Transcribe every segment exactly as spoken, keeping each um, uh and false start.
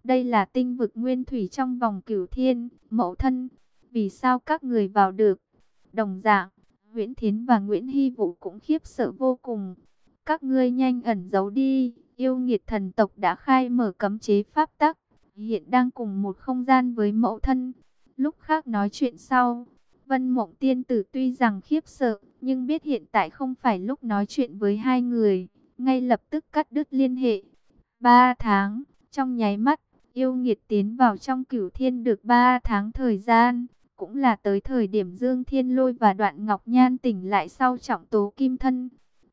Đây là tinh vực nguyên thủy trong vòng cửu thiên, mẫu thân, vì sao các người vào được? Đồng dạng, Nguyễn Thiến và Nguyễn Hy Vũ cũng khiếp sợ vô cùng. Các ngươi nhanh ẩn giấu đi, yêu nghiệt thần tộc đã khai mở cấm chế pháp tắc, hiện đang cùng một không gian với mẫu thân. Lúc khác nói chuyện sau. Vân Mộng tiên tử tuy rằng khiếp sợ, nhưng biết hiện tại không phải lúc nói chuyện với hai người, ngay lập tức cắt đứt liên hệ. Ba tháng, trong nháy mắt, yêu nghiệt tiến vào trong cửu thiên được ba tháng thời gian, cũng là tới thời điểm Dương Thiên Lôi và Đoạn Ngọc Nhan tỉnh lại sau trọng tố kim thân.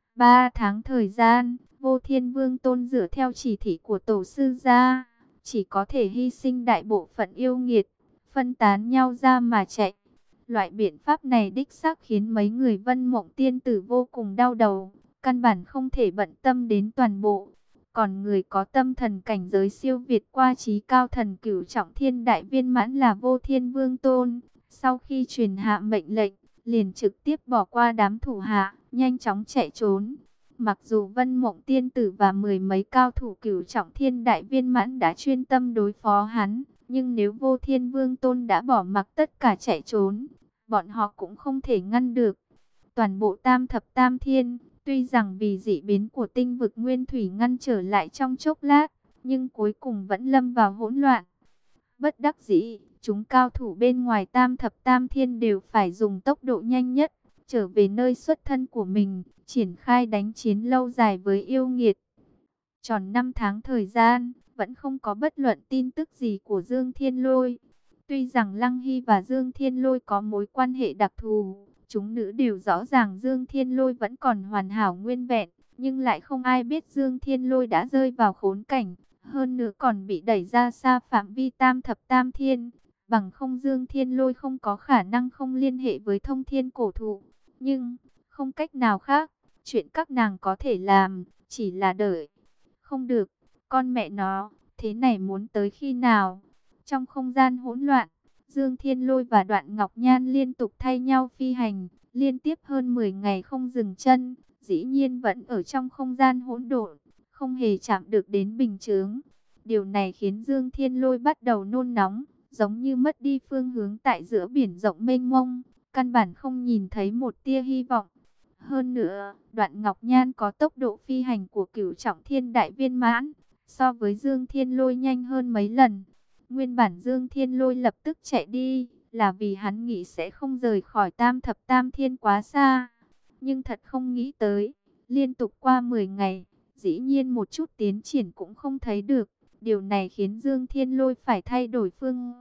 Ba tháng thời gian, Vô Thiên Vương Tôn dựa theo chỉ thị của tổ sư gia, chỉ có thể hy sinh đại bộ phận yêu nghiệt, phân tán nhau ra mà chạy. Loại biện pháp này đích xác khiến mấy người Vân Mộng tiên tử vô cùng đau đầu, căn bản không thể bận tâm đến toàn bộ. Còn người có tâm thần cảnh giới siêu việt qua trí cao thần cửu trọng thiên đại viên mãn là Vô Thiên Vương Tôn. Sau khi truyền hạ mệnh lệnh, liền trực tiếp bỏ qua đám thủ hạ, nhanh chóng chạy trốn. Mặc dù Vân Mộng tiên tử và mười mấy cao thủ cửu trọng thiên đại viên mãn đã chuyên tâm đối phó hắn, nhưng nếu Vô Thiên Vương Tôn đã bỏ mặc tất cả chạy trốn, bọn họ cũng không thể ngăn được. Toàn bộ tam thập tam thiên, tuy rằng vì dị biến của tinh vực nguyên thủy ngăn trở lại trong chốc lát, nhưng cuối cùng vẫn lâm vào hỗn loạn. Bất đắc dĩ, chúng cao thủ bên ngoài tam thập tam thiên đều phải dùng tốc độ nhanh nhất, trở về nơi xuất thân của mình, triển khai đánh chiến lâu dài với yêu nghiệt. Tròn năm tháng thời gian, vẫn không có bất luận tin tức gì của Dương Thiên Lôi. Tuy rằng Lăng Hy và Dương Thiên Lôi có mối quan hệ đặc thù, chúng nữ đều rõ ràng Dương Thiên Lôi vẫn còn hoàn hảo nguyên vẹn, nhưng lại không ai biết Dương Thiên Lôi đã rơi vào khốn cảnh, hơn nữa còn bị đẩy ra xa phạm vi tam thập tam thiên. Bằng không Dương Thiên Lôi không có khả năng không liên hệ với thông thiên cổ thụ. Nhưng, không cách nào khác, chuyện các nàng có thể làm, chỉ là đợi. Không được, con mẹ nó, thế này muốn tới khi nào? Trong không gian hỗn loạn, Dương Thiên Lôi và Đoạn Ngọc Nhan liên tục thay nhau phi hành, liên tiếp hơn mười ngày không dừng chân, dĩ nhiên vẫn ở trong không gian hỗn độn, không hề chạm được đến bình chướng. Điều này khiến Dương Thiên Lôi bắt đầu nôn nóng, giống như mất đi phương hướng tại giữa biển rộng mênh mông, căn bản không nhìn thấy một tia hy vọng. Hơn nữa, Đoạn Ngọc Nhan có tốc độ phi hành của cửu trọng thiên đại viên mãn, so với Dương Thiên Lôi nhanh hơn mấy lần. Nguyên bản Dương Thiên Lôi lập tức chạy đi, là vì hắn nghĩ sẽ không rời khỏi tam thập tam thiên quá xa. Nhưng thật không nghĩ tới, liên tục qua mười ngày, dĩ nhiên một chút tiến triển cũng không thấy được. Điều này khiến Dương Thiên Lôi phải thay đổi phương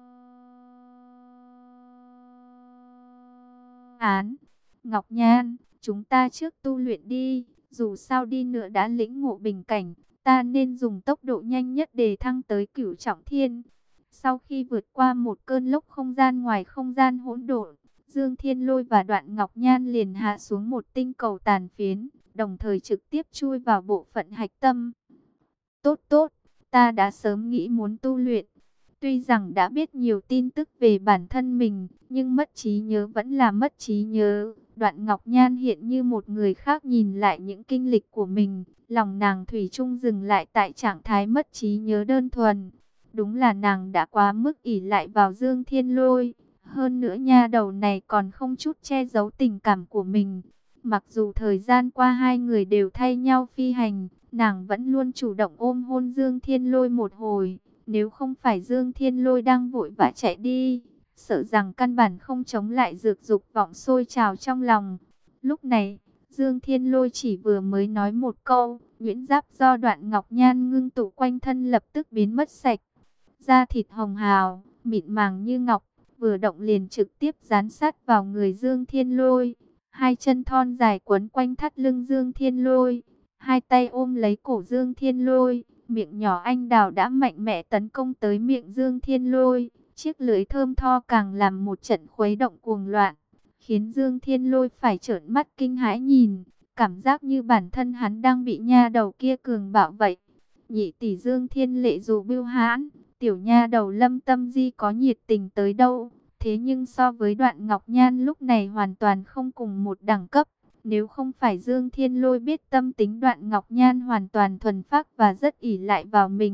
án. Ngọc Nhan, chúng ta trước tu luyện đi, dù sao đi nữa đã lĩnh ngộ bình cảnh, ta nên dùng tốc độ nhanh nhất để thăng tới cửu trọng thiên. Sau khi vượt qua một cơn lốc không gian ngoài không gian hỗn độn, Dương Thiên Lôi và Đoạn Ngọc Nhan liền hạ xuống một tinh cầu tàn phiến, đồng thời trực tiếp chui vào bộ phận hạch tâm. Tốt tốt, ta đã sớm nghĩ muốn tu luyện. Tuy rằng đã biết nhiều tin tức về bản thân mình, nhưng mất trí nhớ vẫn là mất trí nhớ. Đoạn Ngọc Nhan hiện như một người khác nhìn lại những kinh lịch của mình, lòng nàng thủy chung dừng lại tại trạng thái mất trí nhớ đơn thuần. Đúng là nàng đã quá mức ỷ lại vào Dương Thiên Lôi. Hơn nữa nha đầu này còn không chút che giấu tình cảm của mình. Mặc dù thời gian qua hai người đều thay nhau phi hành, nàng vẫn luôn chủ động ôm hôn Dương Thiên Lôi một hồi. Nếu không phải Dương Thiên Lôi đang vội vã chạy đi, sợ rằng căn bản không chống lại dược dục vọng sôi trào trong lòng. Lúc này, Dương Thiên Lôi chỉ vừa mới nói một câu, nhuyễn giáp do Đoạn Ngọc Nhan ngưng tụ quanh thân lập tức biến mất sạch. Da thịt hồng hào, mịn màng như ngọc, vừa động liền trực tiếp dán sát vào người Dương Thiên Lôi. Hai chân thon dài quấn quanh thắt lưng Dương Thiên Lôi, hai tay ôm lấy cổ Dương Thiên Lôi. Miệng nhỏ anh đào đã mạnh mẽ tấn công tới miệng Dương Thiên Lôi. Chiếc lưỡi thơm tho càng làm một trận khuấy động cuồng loạn, khiến Dương Thiên Lôi phải trợn mắt kinh hãi nhìn. Cảm giác như bản thân hắn đang bị nha đầu kia cường bạo vậy. Nhị tỷ Dương Thiên Lệ dù bưu hãn, tiểu nha đầu Lâm Tâm Di có nhiệt tình tới đâu, thế nhưng so với Đoạn Ngọc Nhan lúc này hoàn toàn không cùng một đẳng cấp. Nếu không phải Dương Thiên Lôi biết tâm tính Đoạn Ngọc Nhan hoàn toàn thuần phác và rất ỷ lại vào mình,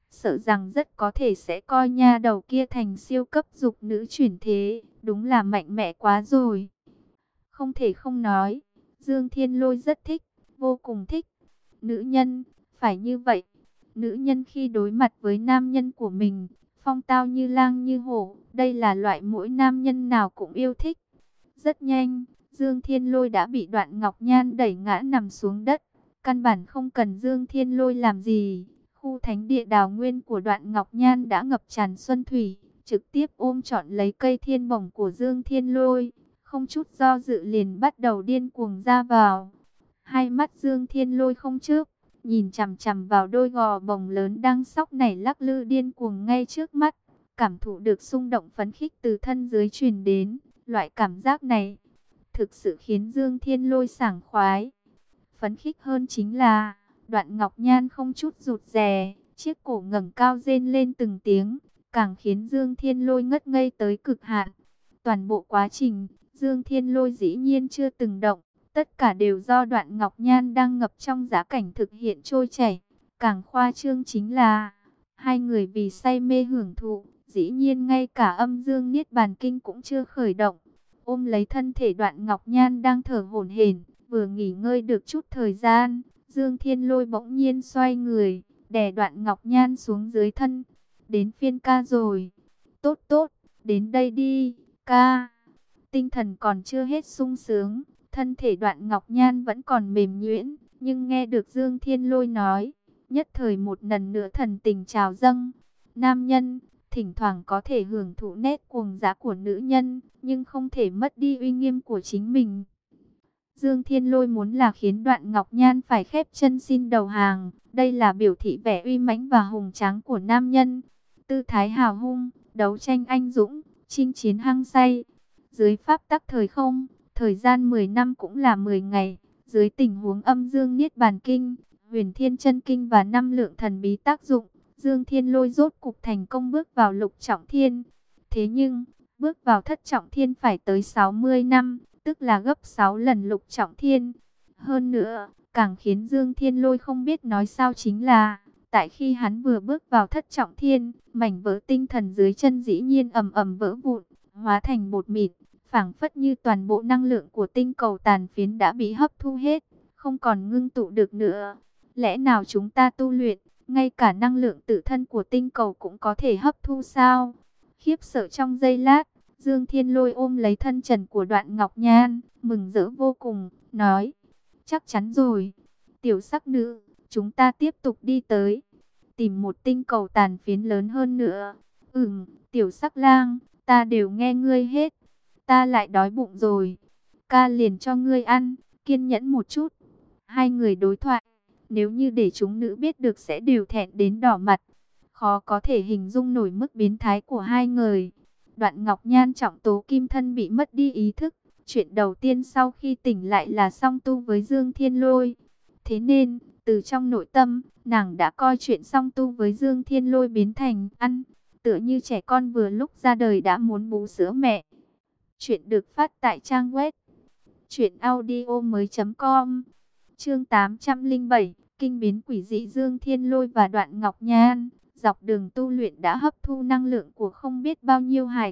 sợ rằng rất có thể sẽ coi nha đầu kia thành siêu cấp dục nữ chuyển thế, đúng là mạnh mẽ quá rồi. Không thể không nói, Dương Thiên Lôi rất thích, vô cùng thích. Nữ nhân, phải như vậy. Nữ nhân khi đối mặt với nam nhân của mình, phong tao như lang như hổ, đây là loại mỗi nam nhân nào cũng yêu thích. Rất nhanh, Dương Thiên Lôi đã bị Đoạn Ngọc Nhan đẩy ngã nằm xuống đất. Căn bản không cần Dương Thiên Lôi làm gì. Khu thánh địa đào nguyên của Đoạn Ngọc Nhan đã ngập tràn xuân thủy, trực tiếp ôm trọn lấy cây thiên bổng của Dương Thiên Lôi. Không chút do dự liền bắt đầu điên cuồng ra vào. Hai mắt Dương Thiên Lôi không chớp, nhìn chằm chằm vào đôi gò bồng lớn đang sóc nảy lắc lư điên cuồng ngay trước mắt. Cảm thụ được xung động phấn khích từ thân dưới truyền đến. Loại cảm giác này thực sự khiến Dương Thiên Lôi sảng khoái. Phấn khích hơn chính là Đoạn Ngọc Nhan không chút rụt rè, chiếc cổ ngẩng cao rên lên từng tiếng, càng khiến Dương Thiên Lôi ngất ngây tới cực hạn. Toàn bộ quá trình, Dương Thiên Lôi dĩ nhiên chưa từng động, tất cả đều do Đoạn Ngọc Nhan đang ngập trong giá cảnh thực hiện trôi chảy. Càng khoa trương chính là, hai người vì say mê hưởng thụ, dĩ nhiên ngay cả âm dương niết bàn kinh cũng chưa khởi động. Ôm lấy thân thể Đoạn Ngọc Nhan đang thở hổn hển, vừa nghỉ ngơi được chút thời gian, Dương Thiên Lôi bỗng nhiên xoay người, đè Đoạn Ngọc Nhan xuống dưới thân. Đến phiên ca rồi. Tốt tốt, đến đây đi, ca. Tinh thần còn chưa hết sung sướng, thân thể Đoạn Ngọc Nhan vẫn còn mềm nhuyễn, nhưng nghe được Dương Thiên Lôi nói, nhất thời một lần nữa thần tình trào dâng. Nam nhân, thỉnh thoảng có thể hưởng thụ nét cuồng dã của nữ nhân, nhưng không thể mất đi uy nghiêm của chính mình. Dương Thiên Lôi muốn là khiến Đoạn Ngọc Nhan phải khép chân xin đầu hàng. Đây là biểu thị vẻ uy mãnh và hùng tráng của nam nhân. Tư thái hào hung, đấu tranh anh dũng, chinh chiến hăng say. Dưới pháp tắc thời không, thời gian mười năm cũng là mười ngày. Dưới tình huống âm dương niết bàn kinh, huyền thiên chân kinh và năm lượng thần bí tác dụng, Dương Thiên Lôi rốt cục thành công bước vào lục trọng thiên. Thế nhưng, bước vào thất trọng thiên phải tới sáu mươi năm, tức là gấp sáu lần lục trọng thiên. Hơn nữa, càng khiến Dương Thiên Lôi không biết nói sao chính là, tại khi hắn vừa bước vào thất trọng thiên, mảnh vỡ tinh thần dưới chân dĩ nhiên ầm ầm vỡ vụn, hóa thành bột mịn, phảng phất như toàn bộ năng lượng của tinh cầu tàn phiến đã bị hấp thu hết, không còn ngưng tụ được nữa. Lẽ nào chúng ta tu luyện, ngay cả năng lượng tự thân của tinh cầu cũng có thể hấp thu sao? Khiếp sợ trong giây lát, Dương Thiên Lôi ôm lấy thân trần của Đoạn Ngọc Nhan, mừng rỡ vô cùng, nói, chắc chắn rồi, tiểu sắc nữ, chúng ta tiếp tục đi tới, tìm một tinh cầu tàn phiến lớn hơn nữa. Ừm, tiểu sắc lang, ta đều nghe ngươi hết, ta lại đói bụng rồi, ca liền cho ngươi ăn, kiên nhẫn một chút. Hai người đối thoại, nếu như để chúng nữ biết được sẽ đều thẹn đến đỏ mặt, khó có thể hình dung nổi mức biến thái của hai người. Đoạn Ngọc Nhan trọng tố kim thân bị mất đi ý thức, chuyện đầu tiên sau khi tỉnh lại là song tu với Dương Thiên Lôi. Thế nên, từ trong nội tâm, nàng đã coi chuyện song tu với Dương Thiên Lôi biến thành ăn, tựa như trẻ con vừa lúc ra đời đã muốn bú sữa mẹ. Chuyện được phát tại trang web truyện audio mới chấm com. Chương tám trăm lẻ bảy, kinh biến quỷ dị. Dương Thiên Lôi và Đoạn Ngọc Nhan dọc đường tu luyện đã hấp thu năng lượng của không biết bao nhiêu hải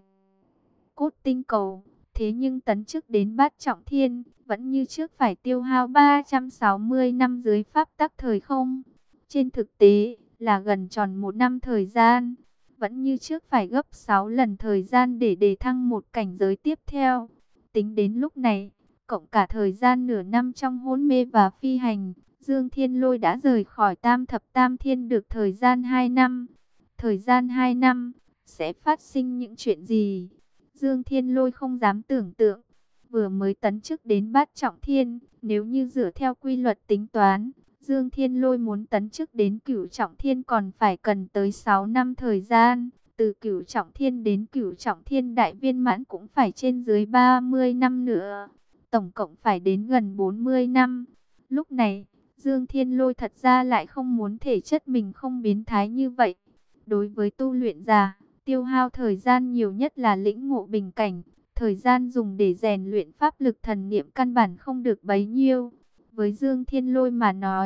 cốt tinh cầu. Thế nhưng tấn chức đến bát trọng thiên, vẫn như trước phải tiêu hao ba trăm sáu mươi năm dưới pháp tắc thời không. Trên thực tế, là gần tròn một năm thời gian. Vẫn như trước phải gấp sáu lần thời gian để đề thăng một cảnh giới tiếp theo. Tính đến lúc này, cộng cả thời gian nửa năm trong hôn mê và phi hành, Dương Thiên Lôi đã rời khỏi Tam Thập Tam Thiên được thời gian hai năm. Thời gian hai năm, sẽ phát sinh những chuyện gì? Dương Thiên Lôi không dám tưởng tượng. Vừa mới tấn chức đến bát trọng thiên, nếu như dựa theo quy luật tính toán, Dương Thiên Lôi muốn tấn chức đến cửu trọng thiên còn phải cần tới sáu năm thời gian. Từ cửu trọng thiên đến cửu trọng thiên đại viên mãn cũng phải trên dưới ba mươi năm nữa. Tổng cộng phải đến gần bốn mươi năm. Lúc này, Dương Thiên Lôi thật ra lại không muốn thể chất mình không biến thái như vậy. Đối với tu luyện giả, tiêu hao thời gian nhiều nhất là lĩnh ngộ bình cảnh. Thời gian dùng để rèn luyện pháp lực thần niệm căn bản không được bấy nhiêu. Với Dương Thiên Lôi mà nói,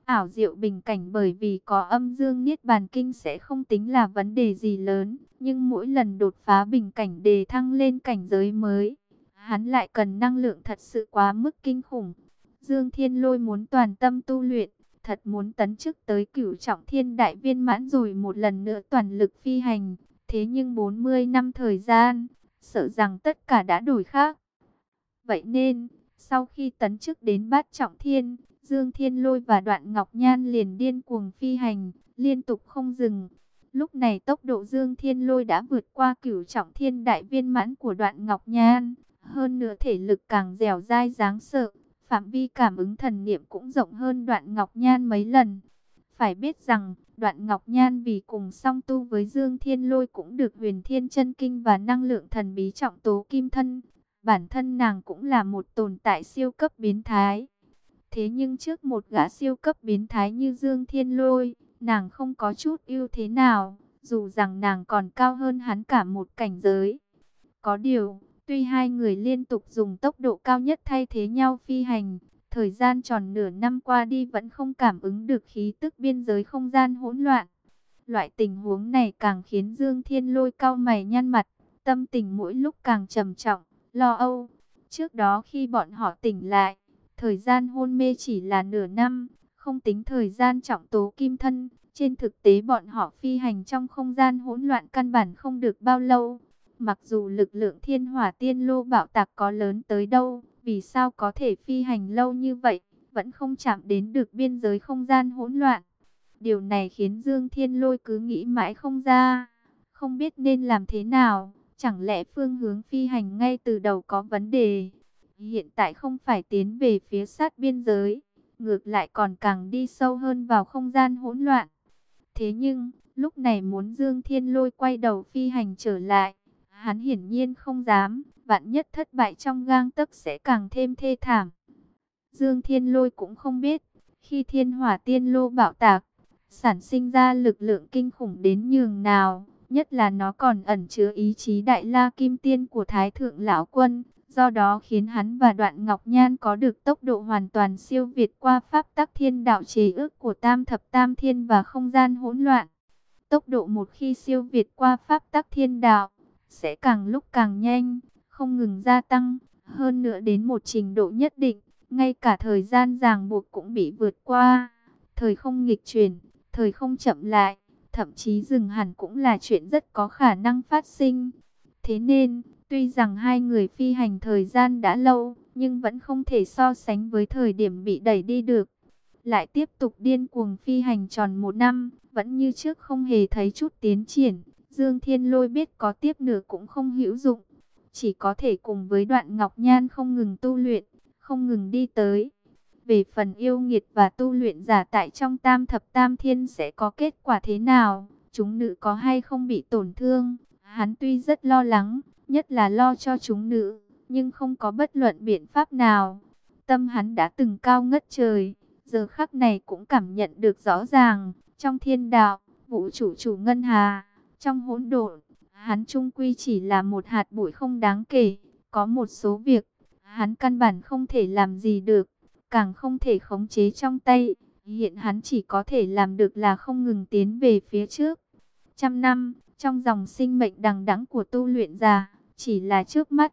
ảo diệu bình cảnh, bởi vì có âm dương niết bàn kinh sẽ không tính là vấn đề gì lớn, nhưng mỗi lần đột phá bình cảnh đề thăng lên cảnh giới mới, hắn lại cần năng lượng thật sự quá mức kinh khủng. Dương Thiên Lôi muốn toàn tâm tu luyện, thật muốn tấn chức tới cửu trọng thiên đại viên mãn rồi một lần nữa toàn lực phi hành. Thế nhưng bốn mươi năm thời gian, sợ rằng tất cả đã đổi khác. Vậy nên, sau khi tấn chức đến bát trọng thiên, Dương Thiên Lôi và Đoạn Ngọc Nhan liền điên cuồng phi hành, liên tục không dừng. Lúc này tốc độ Dương Thiên Lôi đã vượt qua cửu trọng thiên đại viên mãn của Đoạn Ngọc Nhan. Hơn nữa thể lực càng dẻo dai đáng sợ, phạm vi cảm ứng thần niệm cũng rộng hơn Đoạn Ngọc Nhan mấy lần. Phải biết rằng, Đoạn Ngọc Nhan vì cùng song tu với Dương Thiên Lôi cũng được Huyền Thiên Chân Kinh và năng lượng thần bí trọng tố kim thân. Bản thân nàng cũng là một tồn tại siêu cấp biến thái. Thế nhưng trước một gã siêu cấp biến thái như Dương Thiên Lôi, nàng không có chút ưu thế nào, dù rằng nàng còn cao hơn hắn cả một cảnh giới. Có điều, tuy hai người liên tục dùng tốc độ cao nhất thay thế nhau phi hành, thời gian tròn nửa năm qua đi vẫn không cảm ứng được khí tức biên giới không gian hỗn loạn. Loại tình huống này càng khiến Dương Thiên Lôi cau mày nhăn mặt, tâm tình mỗi lúc càng trầm trọng, lo âu. Trước đó khi bọn họ tỉnh lại, thời gian hôn mê chỉ là nửa năm, không tính thời gian trọng tố kim thân. Trên thực tế bọn họ phi hành trong không gian hỗn loạn căn bản không được bao lâu. Mặc dù lực lượng thiên hỏa tiên lô bạo tạc có lớn tới đâu, vì sao có thể phi hành lâu như vậy, vẫn không chạm đến được biên giới không gian hỗn loạn. Điều này khiến Dương Thiên Lôi cứ nghĩ mãi không ra, không biết nên làm thế nào. Chẳng lẽ phương hướng phi hành ngay từ đầu có vấn đề? Hiện tại không phải tiến về phía sát biên giới, ngược lại còn càng đi sâu hơn vào không gian hỗn loạn. Thế nhưng, lúc này muốn Dương Thiên Lôi quay đầu phi hành trở lại, hắn hiển nhiên không dám, vạn nhất thất bại trong gang tấc sẽ càng thêm thê thảm. Dương Thiên Lôi cũng không biết, khi thiên hỏa tiên lô bạo tạc, sản sinh ra lực lượng kinh khủng đến nhường nào, nhất là nó còn ẩn chứa ý chí đại la kim tiên của Thái Thượng Lão Quân, do đó khiến hắn và Đoạn Ngọc Nhan có được tốc độ hoàn toàn siêu việt qua pháp tắc thiên đạo chế ước của Tam Thập Tam Thiên và không gian hỗn loạn. Tốc độ một khi siêu việt qua pháp tắc thiên đạo, sẽ càng lúc càng nhanh, không ngừng gia tăng, hơn nữa đến một trình độ nhất định, ngay cả thời gian ràng buộc cũng bị vượt qua, thời không nghịch chuyển, thời không chậm lại, thậm chí dừng hẳn cũng là chuyện rất có khả năng phát sinh. Thế nên, tuy rằng hai người phi hành thời gian đã lâu, nhưng vẫn không thể so sánh với thời điểm bị đẩy đi được. Lại tiếp tục điên cuồng phi hành tròn một năm, vẫn như trước không hề thấy chút tiến triển. Dương Thiên Lôi biết có tiếp nữa cũng không hữu dụng, chỉ có thể cùng với Đoạn Ngọc Nhan không ngừng tu luyện, không ngừng đi tới. Về phần yêu nghiệt và tu luyện giả tại trong Tam Thập Tam Thiên sẽ có kết quả thế nào, chúng nữ có hay không bị tổn thương, hắn tuy rất lo lắng, nhất là lo cho chúng nữ, nhưng không có bất luận biện pháp nào. Tâm hắn đã từng cao ngất trời, giờ khắc này cũng cảm nhận được rõ ràng, trong thiên đạo, vũ trụ chủ ngân hà, trong hỗn độn, hắn chung quy chỉ là một hạt bụi không đáng kể. Có một số việc, hắn căn bản không thể làm gì được, càng không thể khống chế trong tay. Hiện hắn chỉ có thể làm được là không ngừng tiến về phía trước. Trăm năm, trong dòng sinh mệnh đằng đẵng của tu luyện giả, chỉ là trước mắt.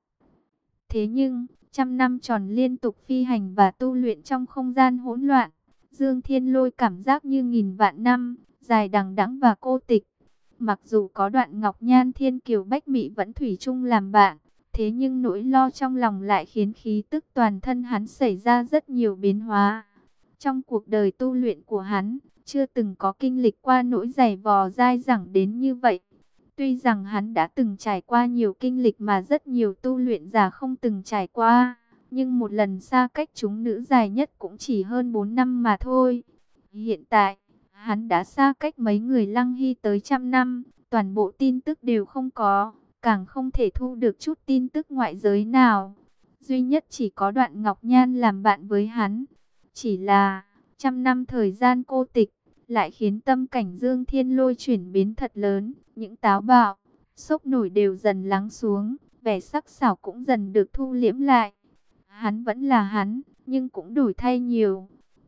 Thế nhưng, trăm năm tròn liên tục phi hành và tu luyện trong không gian hỗn loạn, Dương Thiên Lôi cảm giác như nghìn vạn năm, dài đằng đẵng và cô tịch. Mặc dù có Đoạn Ngọc Nhan Thiên Kiều Bách Mị vẫn thủy chung làm bạn, thế nhưng nỗi lo trong lòng lại khiến khí tức toàn thân hắn xảy ra rất nhiều biến hóa. Trong cuộc đời tu luyện của hắn, chưa từng có kinh lịch qua nỗi dày vò dai dẳng đến như vậy. Tuy rằng hắn đã từng trải qua nhiều kinh lịch mà rất nhiều tu luyện giả không từng trải qua, nhưng một lần xa cách chúng nữ dài nhất cũng chỉ hơn bốn năm mà thôi. Hiện tại, hắn đã xa cách mấy người Lăng Hy tới trăm năm, toàn bộ tin tức đều không có, càng không thể thu được chút tin tức ngoại giới nào. Duy nhất chỉ có Đoạn Ngọc Nhan làm bạn với hắn. Chỉ là, trăm năm thời gian cô tịch, lại khiến tâm cảnh Dương Thiên Lôi chuyển biến thật lớn. Những táo bạo, sốc nổi đều dần lắng xuống, vẻ sắc sảo cũng dần được thu liễm lại. Hắn vẫn là hắn, nhưng cũng đổi thay nhiều.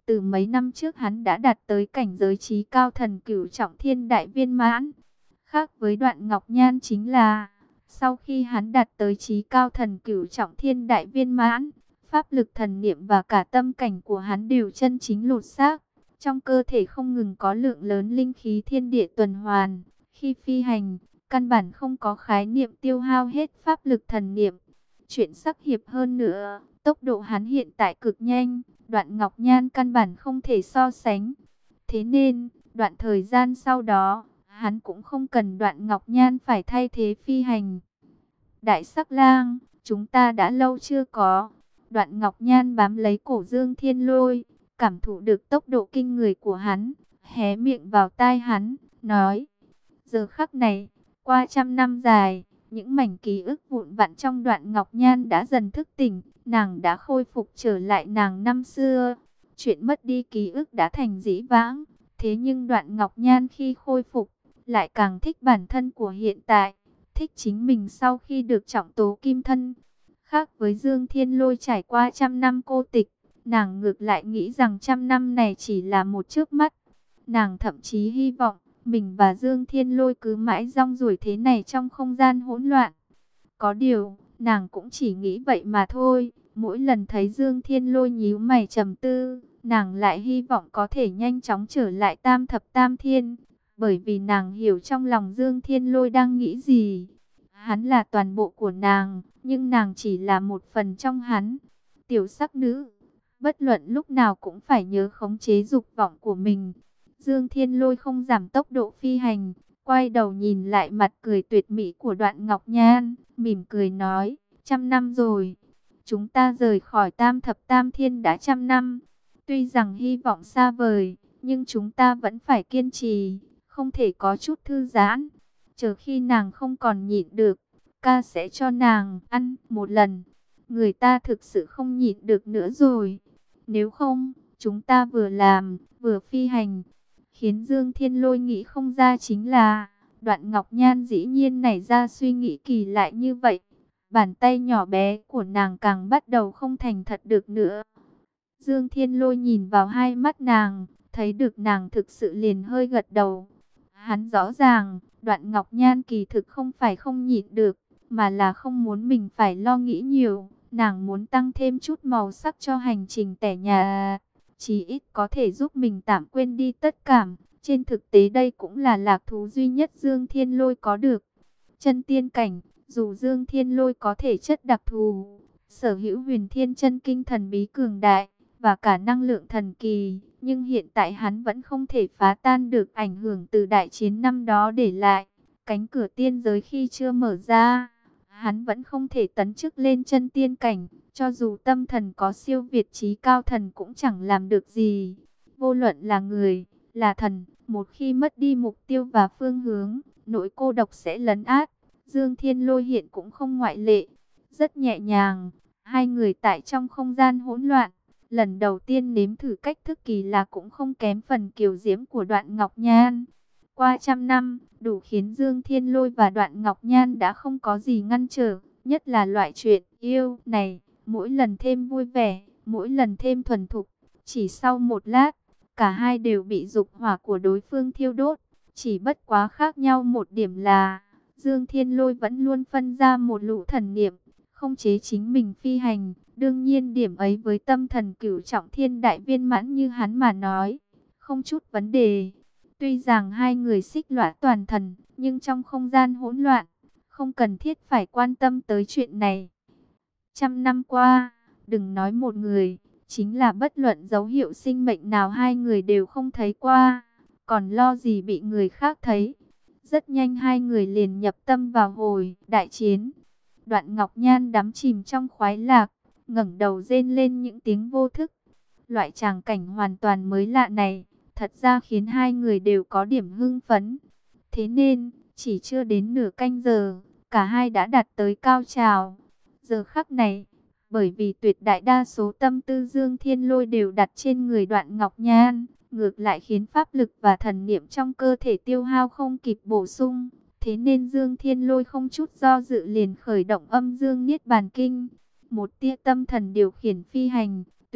Từ mấy năm trước hắn đã đạt tới cảnh giới trí cao thần cửu trọng thiên đại viên mãn. Khác với Đoạn Ngọc Nhan chính là, sau khi hắn đạt tới trí cao thần cửu trọng thiên đại viên mãn, pháp lực thần niệm và cả tâm cảnh của hắn đều chân chính lột xác. Trong cơ thể không ngừng có lượng lớn linh khí thiên địa tuần hoàn. Khi phi hành, căn bản không có khái niệm tiêu hao hết pháp lực thần niệm. Chuyện sắc hiệp hơn nữa, tốc độ hắn hiện tại cực nhanh, Đoạn Ngọc Nhan căn bản không thể so sánh. Thế nên, đoạn thời gian sau đó, hắn cũng không cần Đoạn Ngọc Nhan phải thay thế phi hành. Đại Sắc Lang, chúng ta đã lâu chưa có. Đoạn Ngọc Nhan bám lấy cổ Dương Thiên Lôi, cảm thụ được tốc độ kinh người của hắn, hé miệng vào tai hắn, nói. Giờ khắc này, qua trăm năm dài, những mảnh ký ức vụn vặn trong Đoạn Ngọc Nhan đã dần thức tỉnh, nàng đã khôi phục trở lại nàng năm xưa. Chuyện mất đi ký ức đã thành dĩ vãng, thế nhưng Đoạn Ngọc Nhan khi khôi phục, lại càng thích bản thân của hiện tại, thích chính mình sau khi được trọng tố kim thân. Khác với Dương Thiên Lôi trải qua trăm năm cô tịch, nàng ngược lại nghĩ rằng trăm năm này chỉ là một chớp mắt. Nàng thậm chí hy vọng mình và Dương Thiên Lôi cứ mãi rong ruổi thế này trong không gian hỗn loạn. Có điều, nàng cũng chỉ nghĩ vậy mà thôi. Mỗi lần thấy Dương Thiên Lôi nhíu mày trầm tư, nàng lại hy vọng có thể nhanh chóng trở lại Tam Thập Tam Thiên. Bởi vì nàng hiểu trong lòng Dương Thiên Lôi đang nghĩ gì. Hắn là toàn bộ của nàng, nhưng nàng chỉ là một phần trong hắn. Tiểu sắc nữ, bất luận lúc nào cũng phải nhớ khống chế dục vọng của mình. Dương Thiên Lôi không giảm tốc độ phi hành, quay đầu nhìn lại mặt cười tuyệt mỹ của Đoạn Ngọc Nhan, mỉm cười nói, trăm năm rồi, chúng ta rời khỏi Tam Thập Tam Thiên đã trăm năm. Tuy rằng hy vọng xa vời, nhưng chúng ta vẫn phải kiên trì, không thể có chút thư giãn. Chờ khi nàng không còn nhịn được, ca sẽ cho nàng ăn một lần. Người ta thực sự không nhịn được nữa rồi. Nếu không, chúng ta vừa làm, vừa phi hành. Khiến Dương Thiên Lôi nghĩ không ra chính là, Đoạn Ngọc Nhan dĩ nhiên nảy ra suy nghĩ kỳ lạ như vậy. Bàn tay nhỏ bé của nàng càng bắt đầu không thành thật được nữa. Dương Thiên Lôi nhìn vào hai mắt nàng, thấy được nàng thực sự liền hơi gật đầu. Hắn rõ ràng, Đoạn Ngọc Nhan kỳ thực không phải không nhịn được, mà là không muốn mình phải lo nghĩ nhiều. Nàng muốn tăng thêm chút màu sắc cho hành trình tẻ nhà, chí ít có thể giúp mình tạm quên đi tất cả. Trên thực tế đây cũng là lạc thú duy nhất Dương Thiên Lôi có được. Chân tiên cảnh, dù Dương Thiên Lôi có thể chất đặc thù, sở hữu huyền thiên chân kinh thần bí cường đại, và cả năng lượng thần kỳ, nhưng hiện tại hắn vẫn không thể phá tan được ảnh hưởng từ đại chiến năm đó để lại. Cánh cửa tiên giới khi chưa mở ra, hắn vẫn không thể tấn chức lên chân tiên cảnh, cho dù tâm thần có siêu việt trí cao thần cũng chẳng làm được gì. Vô luận là người, là thần, một khi mất đi mục tiêu và phương hướng, nỗi cô độc sẽ lấn át. Dương Thiên Lôi hiện cũng không ngoại lệ. Rất nhẹ nhàng, hai người tại trong không gian hỗn loạn, lần đầu tiên nếm thử cách thức kỳ lạ cũng không kém phần kiều diễm của Đoạn Ngọc Nhan. Qua trăm năm, đủ khiến Dương Thiên Lôi và Đoạn Ngọc Nhan đã không có gì ngăn trở, nhất là loại chuyện yêu này, mỗi lần thêm vui vẻ, mỗi lần thêm thuần thục. Chỉ sau một lát, cả hai đều bị dục hỏa của đối phương thiêu đốt. Chỉ bất quá khác nhau một điểm là, Dương Thiên Lôi vẫn luôn phân ra một lũ thần niệm, không chế chính mình phi hành. Đương nhiên điểm ấy với tâm thần cửu trọng thiên đại viên mãn như hắn mà nói, không chút vấn đề. Tuy rằng hai người xích lõa toàn thần, nhưng trong không gian hỗn loạn, không cần thiết phải quan tâm tới chuyện này. Trăm năm qua, đừng nói một người, chính là bất luận dấu hiệu sinh mệnh nào hai người đều không thấy qua, còn lo gì bị người khác thấy. Rất nhanh hai người liền nhập tâm vào hồi đại chiến. Đoạn Ngọc Nhan đắm chìm trong khoái lạc, ngẩng đầu rên lên những tiếng vô thức. Loại tràng cảnh hoàn toàn mới lạ này, thật ra khiến hai người đều có điểm hưng phấn. Thế nên, chỉ chưa đến nửa canh giờ, cả hai đã đạt tới cao trào. Giờ khắc này, bởi vì tuyệt đại đa số tâm tư Dương Thiên Lôi đều đặt trên người Đoạn Ngọc Nhan, ngược lại khiến pháp lực và thần niệm trong cơ thể tiêu hao không kịp bổ sung. Thế nên Dương Thiên Lôi không chút do dự liền khởi động âm dương niết bàn kinh. Một tia tâm thần điều khiển phi hành, tuyệt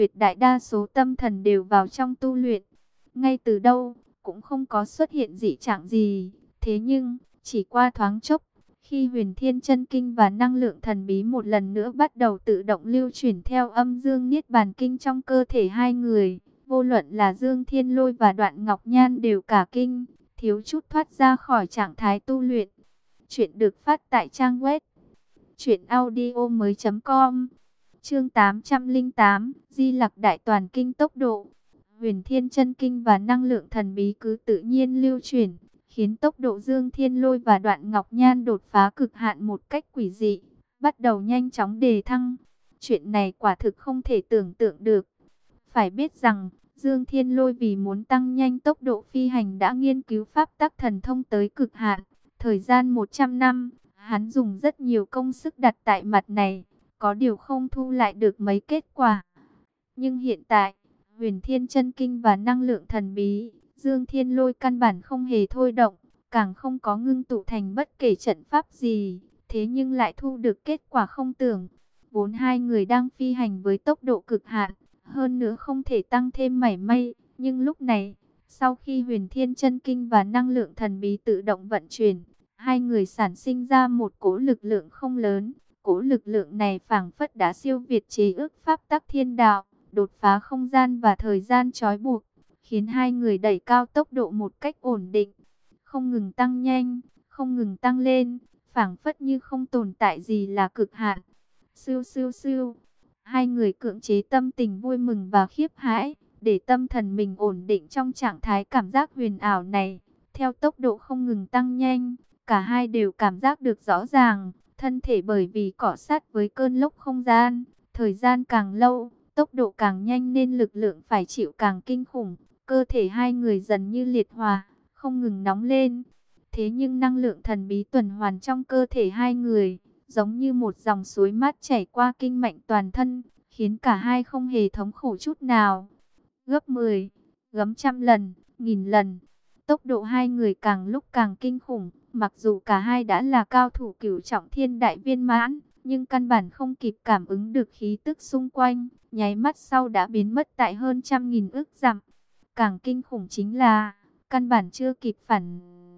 tuyệt đại đa số tâm thần đều vào trong tu luyện. Ngay từ đâu, cũng không có xuất hiện dị trạng gì. Thế nhưng, chỉ qua thoáng chốc, khi Huyền Thiên Chân Kinh và năng lượng thần bí một lần nữa bắt đầu tự động lưu chuyển theo âm dương niết bàn kinh trong cơ thể hai người, vô luận là Dương Thiên Lôi và Đoạn Ngọc Nhan đều cả kinh, thiếu chút thoát ra khỏi trạng thái tu luyện. Chuyện được phát tại trang web truyện audio mới chấm com. Chương tám trăm lẻ tám, Di Lặc Đại Toàn Kinh tốc độ. Huyền Thiên Chân Kinh và năng lượng thần bí cứ tự nhiên lưu chuyển, khiến tốc độ Dương Thiên Lôi và Đoạn Ngọc Nhan đột phá cực hạn một cách quỷ dị, bắt đầu nhanh chóng đề thăng. Chuyện này quả thực không thể tưởng tượng được. Phải biết rằng, Dương Thiên Lôi vì muốn tăng nhanh tốc độ phi hành đã nghiên cứu pháp tắc thần thông tới cực hạn. Thời gian một trăm năm, hắn dùng rất nhiều công sức đặt tại mặt này, có điều không thu lại được mấy kết quả. Nhưng hiện tại, Huyền Thiên Chân Kinh và năng lượng thần bí, Dương Thiên Lôi căn bản không hề thôi động, càng không có ngưng tụ thành bất kể trận pháp gì, thế nhưng lại thu được kết quả không tưởng. Vốn hai người đang phi hành với tốc độ cực hạn, hơn nữa không thể tăng thêm mảy may, nhưng lúc này, sau khi Huyền Thiên Chân Kinh và năng lượng thần bí tự động vận chuyển, hai người sản sinh ra một cỗ lực lượng không lớn. Cỗ lực lượng này phảng phất đã siêu việt chế ước pháp tắc thiên đạo, đột phá không gian và thời gian trói buộc, khiến hai người đẩy cao tốc độ một cách ổn định, không ngừng tăng nhanh, không ngừng tăng lên, phảng phất như không tồn tại gì là cực hạn. Siêu siêu siêu, hai người cưỡng chế tâm tình vui mừng và khiếp hãi, để tâm thần mình ổn định trong trạng thái cảm giác huyền ảo này. Theo tốc độ không ngừng tăng nhanh, cả hai đều cảm giác được rõ ràng, thân thể bởi vì cọ sát với cơn lốc không gian, thời gian càng lâu, tốc độ càng nhanh nên lực lượng phải chịu càng kinh khủng. Cơ thể hai người dần như liệt hỏa, không ngừng nóng lên. Thế nhưng năng lượng thần bí tuần hoàn trong cơ thể hai người, giống như một dòng suối mát chảy qua kinh mạch toàn thân, khiến cả hai không hề thống khổ chút nào. Gấp mười, gấp trăm lần, nghìn lần, tốc độ hai người càng lúc càng kinh khủng. Mặc dù cả hai đã là cao thủ cửu trọng thiên đại viên mãn, nhưng căn bản không kịp cảm ứng được khí tức xung quanh, nháy mắt sau đã biến mất tại hơn trăm nghìn ức dặm. Càng kinh khủng chính là, căn bản chưa kịp phản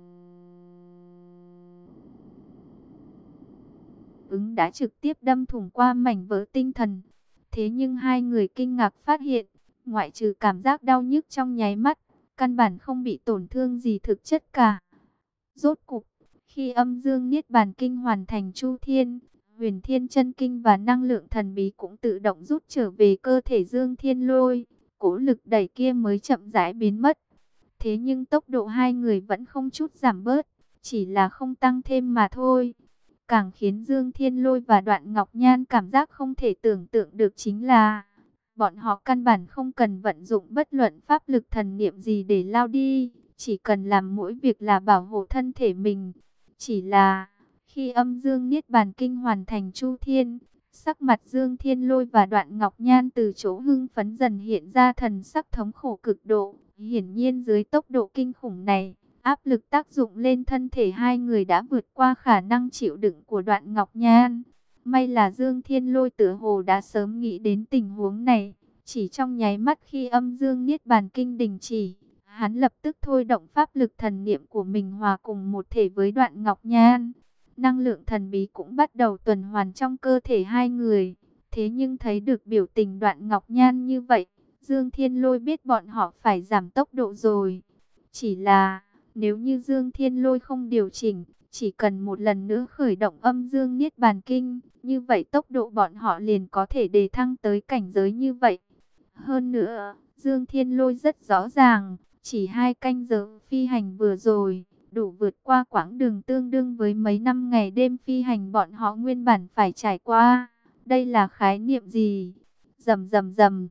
ứng đã trực tiếp đâm thủng qua mảnh vỡ tinh thần. Thế nhưng hai người kinh ngạc phát hiện, ngoại trừ cảm giác đau nhức trong nháy mắt, căn bản không bị tổn thương gì thực chất cả. Rốt cục, khi âm dương niết bàn kinh hoàn thành chu thiên, Huyền Thiên Chân Kinh và năng lượng thần bí cũng tự động rút trở về cơ thể Dương Thiên Lôi, cỗ lực đẩy kia mới chậm rãi biến mất. Thế nhưng tốc độ hai người vẫn không chút giảm bớt, chỉ là không tăng thêm mà thôi. Càng khiến Dương Thiên Lôi và Đoạn Ngọc Nhan cảm giác không thể tưởng tượng được chính là, bọn họ căn bản không cần vận dụng bất luận pháp lực thần niệm gì để lao đi, chỉ cần làm mỗi việc là bảo hộ thân thể mình. Chỉ là, khi âm dương niết bàn kinh hoàn thành chu thiên, sắc mặt Dương Thiên Lôi và Đoạn Ngọc Nhan từ chỗ hưng phấn dần hiện ra thần sắc thống khổ cực độ. Hiển nhiên dưới tốc độ kinh khủng này, áp lực tác dụng lên thân thể hai người đã vượt qua khả năng chịu đựng của Đoạn Ngọc Nhan. May là Dương Thiên Lôi tựa hồ đã sớm nghĩ đến tình huống này, chỉ trong nháy mắt khi âm dương niết bàn kinh đình chỉ, hắn lập tức thôi động pháp lực thần niệm của mình hòa cùng một thể với Đoạn Ngọc Nhan. Năng lượng thần bí cũng bắt đầu tuần hoàn trong cơ thể hai người. Thế nhưng thấy được biểu tình Đoạn Ngọc Nhan như vậy, Dương Thiên Lôi biết bọn họ phải giảm tốc độ rồi. Chỉ là, nếu như Dương Thiên Lôi không điều chỉnh, chỉ cần một lần nữa khởi động âm dương niết bàn kinh, như vậy tốc độ bọn họ liền có thể đề thăng tới cảnh giới như vậy. Hơn nữa, Dương Thiên Lôi rất rõ ràng, chỉ hai canh giờ phi hành vừa rồi, đủ vượt qua quãng đường tương đương với mấy năm ngày đêm phi hành bọn họ nguyên bản phải trải qua. Đây là khái niệm gì? Rầm rầm rầm.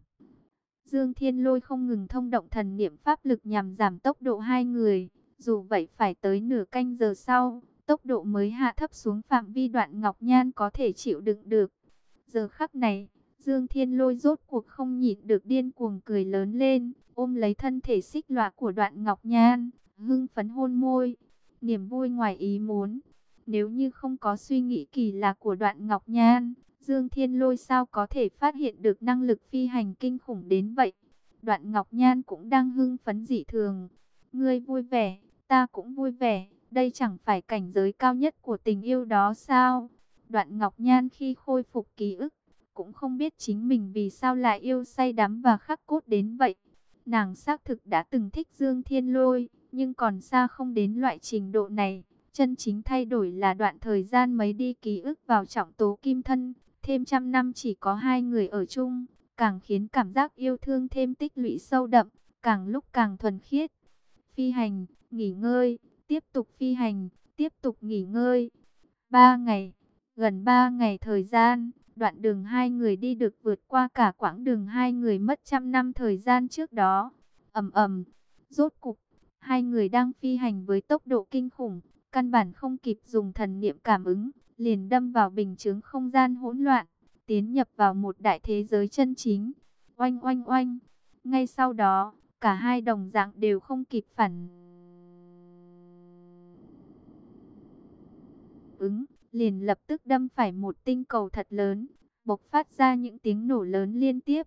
Dương Thiên Lôi không ngừng thông động thần niệm pháp lực nhằm giảm tốc độ hai người. Dù vậy phải tới nửa canh giờ sau, tốc độ mới hạ thấp xuống phạm vi Đoạn Ngọc Nhan có thể chịu đựng được. Giờ khắc này, Dương Thiên Lôi rốt cuộc không nhịn được điên cuồng cười lớn lên, ôm lấy thân thể xích lóa của Đoạn Ngọc Nhan, hưng phấn hôn môi, niềm vui ngoài ý muốn. Nếu như không có suy nghĩ kỳ lạ của Đoạn Ngọc Nhan, Dương Thiên Lôi sao có thể phát hiện được năng lực phi hành kinh khủng đến vậy? Đoạn Ngọc Nhan cũng đang hưng phấn dị thường. Ngươi vui vẻ, ta cũng vui vẻ, đây chẳng phải cảnh giới cao nhất của tình yêu đó sao? Đoạn Ngọc Nhan khi khôi phục ký ức, cũng không biết chính mình vì sao lại yêu say đắm và khắc cốt đến vậy. Nàng xác thực đã từng thích Dương Thiên Lôi, nhưng còn xa không đến loại trình độ này. Chân chính thay đổi là đoạn thời gian mấy đi ký ức vào trọng tố kim thân, thêm trăm năm chỉ có hai người ở chung, càng khiến cảm giác yêu thương thêm tích lũy sâu đậm, càng lúc càng thuần khiết. Phi hành, nghỉ ngơi, tiếp tục phi hành, tiếp tục nghỉ ngơi. Ba ngày, gần ba ngày thời gian, đoạn đường hai người đi được vượt qua cả quãng đường hai người mất trăm năm thời gian trước đó. Ầm ầm, rốt cục, hai người đang phi hành với tốc độ kinh khủng, căn bản không kịp dùng thần niệm cảm ứng, liền đâm vào bình chướng không gian hỗn loạn, tiến nhập vào một đại thế giới chân chính. Oanh oanh oanh, ngay sau đó, cả hai đồng dạng đều không kịp phản ứng, liền lập tức đâm phải một tinh cầu thật lớn, bộc phát ra những tiếng nổ lớn liên tiếp.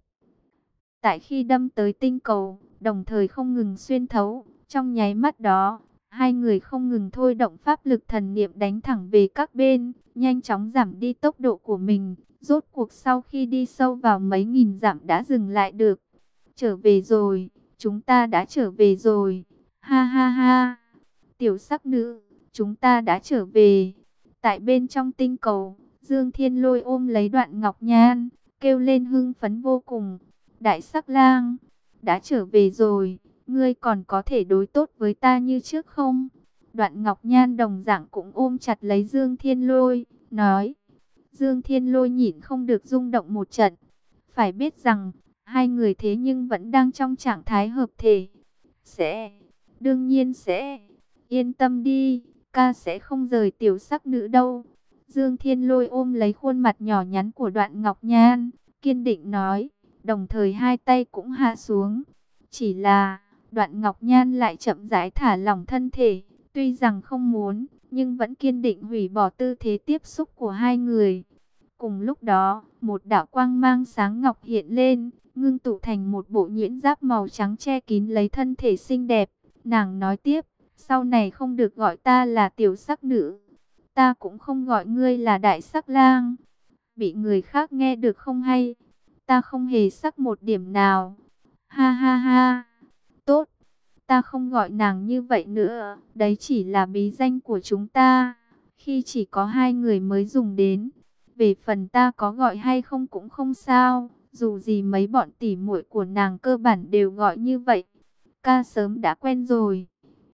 Tại khi đâm tới tinh cầu, đồng thời không ngừng xuyên thấu, trong nháy mắt đó, hai người không ngừng thôi động pháp lực thần niệm đánh thẳng về các bên, nhanh chóng giảm đi tốc độ của mình. Rốt cuộc sau khi đi sâu vào mấy nghìn dặm đã dừng lại được. Trở về rồi, chúng ta đã trở về rồi. Ha ha ha, tiểu sắc nữ, chúng ta đã trở về. Tại bên trong tinh cầu, Dương Thiên Lôi ôm lấy Đoạn Ngọc Nhan, kêu lên hưng phấn vô cùng. Đại sắc lang, đã trở về rồi, ngươi còn có thể đối tốt với ta như trước không? Đoạn Ngọc Nhan đồng dạng cũng ôm chặt lấy Dương Thiên Lôi, nói. Dương Thiên Lôi nhịn không được rung động một trận. Phải biết rằng, hai người thế nhưng vẫn đang trong trạng thái hợp thể. Sẽ, đương nhiên sẽ, yên tâm đi, ca sẽ không rời tiểu sắc nữ đâu. Dương Thiên Lôi ôm lấy khuôn mặt nhỏ nhắn của Đoạn Ngọc Nhan, kiên định nói, đồng thời hai tay cũng hạ xuống. Chỉ là, Đoạn Ngọc Nhan lại chậm rãi thả lỏng thân thể, tuy rằng không muốn, nhưng vẫn kiên định hủy bỏ tư thế tiếp xúc của hai người. Cùng lúc đó, một đạo quang mang sáng ngọc hiện lên, ngưng tụ thành một bộ nhuyễn giáp màu trắng che kín lấy thân thể xinh đẹp. Nàng nói tiếp, sau này không được gọi ta là tiểu sắc nữ, ta cũng không gọi ngươi là đại sắc lang. Bị người khác nghe được không hay, ta không hề sắc một điểm nào. Ha ha ha, tốt, ta không gọi nàng như vậy nữa, đấy chỉ là bí danh của chúng ta, khi chỉ có hai người mới dùng đến. Về phần ta có gọi hay không cũng không sao, dù gì mấy bọn tỉ muội của nàng cơ bản đều gọi như vậy. Ca sớm đã quen rồi.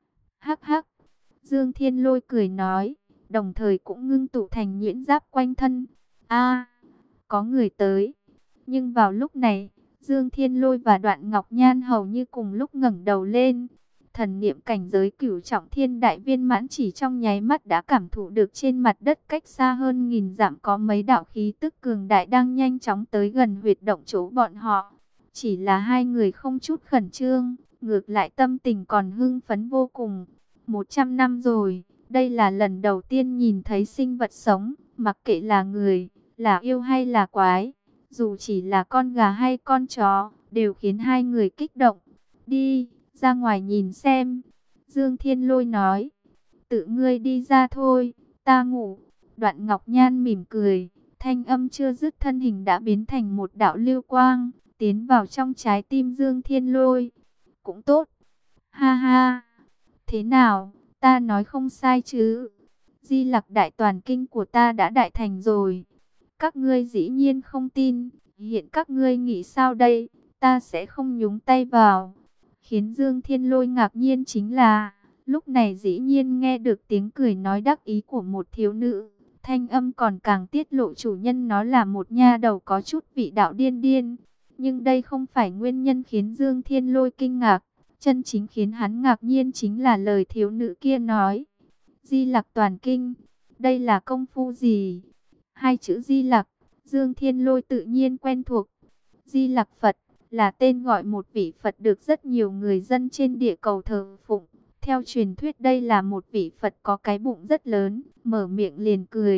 Hắc hắc, Dương Thiên Lôi cười nói, đồng thời cũng ngưng tụ thành nhuyễn giáp quanh thân. A, có người tới. Nhưng vào lúc này, Dương Thiên Lôi và Đoạn Ngọc Nhan hầu như cùng lúc ngẩng đầu lên. Thần niệm cảnh giới cửu trọng thiên đại viên mãn chỉ trong nháy mắt đã cảm thụ được trên mặt đất cách xa hơn nghìn dặm có mấy đạo khí tức cường đại đang nhanh chóng tới gần huyệt động chỗ bọn họ. Chỉ là hai người không chút khẩn trương, ngược lại tâm tình còn hưng phấn vô cùng. Một trăm năm rồi, đây là lần đầu tiên nhìn thấy sinh vật sống, mặc kệ là người, là yêu hay là quái, dù chỉ là con gà hay con chó, đều khiến hai người kích động. Đi, ra ngoài nhìn xem. Dương Thiên Lôi nói, tự ngươi đi ra thôi, ta ngủ. Đoạn Ngọc Nhan mỉm cười, thanh âm chưa dứt thân hình đã biến thành một đạo lưu quang, tiến vào trong trái tim Dương Thiên Lôi. Cũng tốt. Ha ha. Thế nào, ta nói không sai chứ? Di Lặc Đại Toàn Kinh của ta đã đại thành rồi. Các ngươi dĩ nhiên không tin, hiện các ngươi nghĩ sao đây? Ta sẽ không nhúng tay vào. Khiến Dương Thiên Lôi ngạc nhiên chính là, lúc này dĩ nhiên nghe được tiếng cười nói đắc ý của một thiếu nữ. Thanh âm còn càng tiết lộ chủ nhân nó là một nha đầu có chút vị đạo điên điên. Nhưng đây không phải nguyên nhân khiến Dương Thiên Lôi kinh ngạc. Chân chính khiến hắn ngạc nhiên chính là lời thiếu nữ kia nói. Di Lặc Toàn Kinh, đây là công phu gì? Hai chữ Di Lặc, Dương Thiên Lôi tự nhiên quen thuộc. Di Lặc Phật là tên gọi một vị Phật được rất nhiều người dân trên địa cầu thờ phụng. Theo truyền thuyết đây là một vị Phật có cái bụng rất lớn, mở miệng liền cười,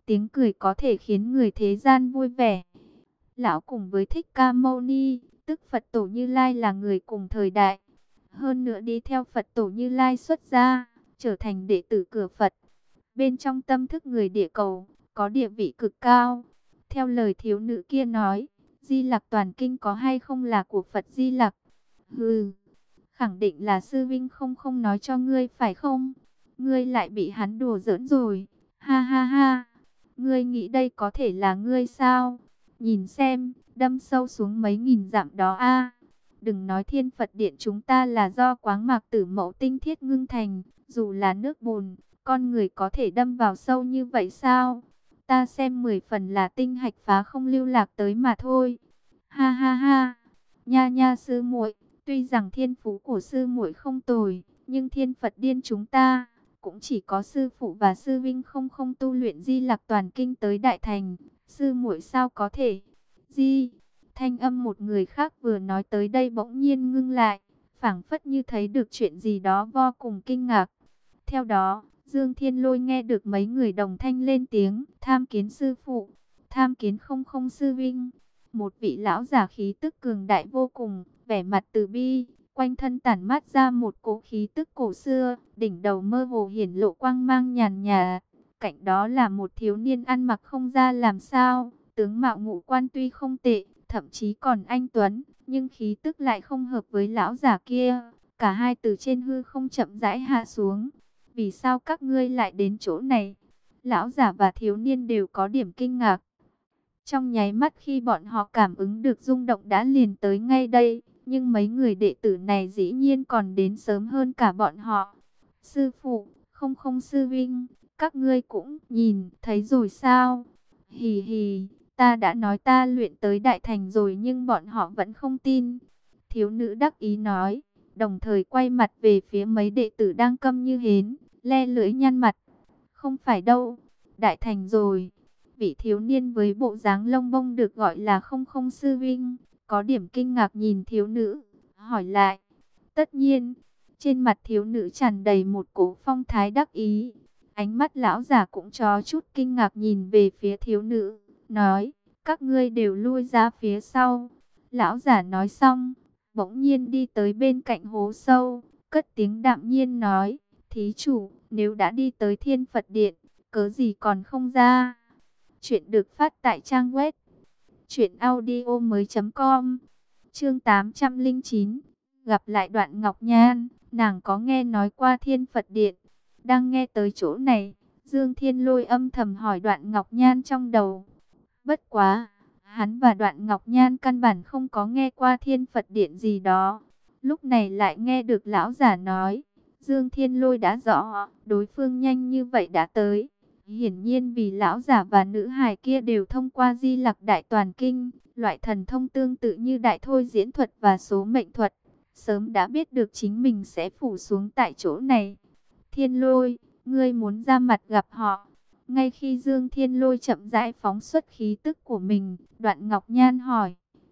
tiếng cười có thể khiến người thế gian vui vẻ. Lão cùng với Thích Ca Mâu Ni, tức Phật Tổ Như Lai là người cùng thời đại. Hơn nữa đi theo Phật Tổ Như Lai xuất gia, trở thành đệ tử cửa Phật. Bên trong tâm thức người địa cầu, có địa vị cực cao. Theo lời thiếu nữ kia nói, Di Lặc Toàn Kinh có hay không là của Phật Di Lặc? Hừ, khẳng định là sư vinh không không nói cho ngươi phải không? Ngươi lại bị hắn đùa giỡn rồi. Ha ha ha, ngươi nghĩ đây có thể là ngươi sao? Nhìn xem, đâm sâu xuống mấy nghìn dặm đó a. Đừng nói Thiên Phật Điện chúng ta là do Quáng Mạc Tử Mẫu tinh thiết ngưng thành, dù là nước bùn, con người có thể đâm vào sâu như vậy sao? Ta xem mười phần là tinh hạch phá không lưu lạc tới mà thôi. Ha ha ha. Nha nha sư muội, tuy rằng thiên phú của sư muội không tồi, nhưng Thiên Phật Điên chúng ta cũng chỉ có sư phụ và sư vinh không không tu luyện Di Lặc Toàn Kinh tới đại thành, sư muội sao có thể? Di, thanh âm một người khác vừa nói tới đây bỗng nhiên ngưng lại, phảng phất như thấy được chuyện gì đó vô cùng kinh ngạc. Theo đó, Dương Thiên Lôi nghe được mấy người đồng thanh lên tiếng, tham kiến sư phụ, tham kiến không không sư vinh. Một vị lão giả khí tức cường đại vô cùng, vẻ mặt từ bi, quanh thân tản mát ra một cỗ khí tức cổ xưa, đỉnh đầu mơ hồ hiển lộ quang mang nhàn nhạt. Cạnh đó là một thiếu niên ăn mặc không ra làm sao, tướng mạo ngũ quan tuy không tệ, thậm chí còn anh tuấn, nhưng khí tức lại không hợp với lão giả kia. Cả hai từ trên hư không chậm rãi hạ xuống. Vì sao các ngươi lại đến chỗ này? Lão giả và thiếu niên đều có điểm kinh ngạc. Trong nháy mắt khi bọn họ cảm ứng được rung động đã liền tới ngay đây, nhưng mấy người đệ tử này dĩ nhiên còn đến sớm hơn cả bọn họ. Sư phụ, không không sư vinh, các ngươi cũng nhìn thấy rồi sao? Hì hì, ta đã nói ta luyện tới đại thành rồi nhưng bọn họ vẫn không tin. Thiếu nữ đắc ý nói, đồng thời quay mặt về phía mấy đệ tử đang câm như hến, le lưỡi nhăn mặt. Không phải đâu, đại thành rồi. Vị thiếu niên với bộ dáng lông bông được gọi là không không sư vinh, có điểm kinh ngạc nhìn thiếu nữ, hỏi lại. Tất nhiên, trên mặt thiếu nữ tràn đầy một cỗ phong thái đắc ý. Ánh mắt lão giả cũng có chút kinh ngạc nhìn về phía thiếu nữ, nói, các ngươi đều lui ra phía sau. Lão giả nói xong, bỗng nhiên đi tới bên cạnh hố sâu, cất tiếng đạm nhiên nói, thí chủ, nếu đã đi tới Thiên Phật Điện, cớ gì còn không ra? Chuyện được phát tại trang web truyện audio mới chấm com. Chương tám trăm lẻ chín. Gặp lại Đoạn Ngọc Nhan, nàng có nghe nói qua Thiên Phật Điện. Đang nghe tới chỗ này, Dương Thiên Lôi âm thầm hỏi Đoạn Ngọc Nhan trong đầu. Bất quá, hắn và Đoạn Ngọc Nhan căn bản không có nghe qua Thiên Phật Điện gì đó. Lúc này lại nghe được lão giả nói, Dương Thiên Lôi đã rõ, đối phương nhanh như vậy đã tới. Hiển nhiên vì lão giả và nữ hài kia đều thông qua Di Lặc Đại Toàn Kinh, loại thần thông tương tự như đại thôi diễn thuật và số mệnh thuật, sớm đã biết được chính mình sẽ phủ xuống tại chỗ này. Thiên Lôi, ngươi muốn ra mặt gặp họ? Ngay khi Dương Thiên Lôi chậm rãi phóng xuất khí tức của mình, Đoạn Ngọc Nhan hỏi.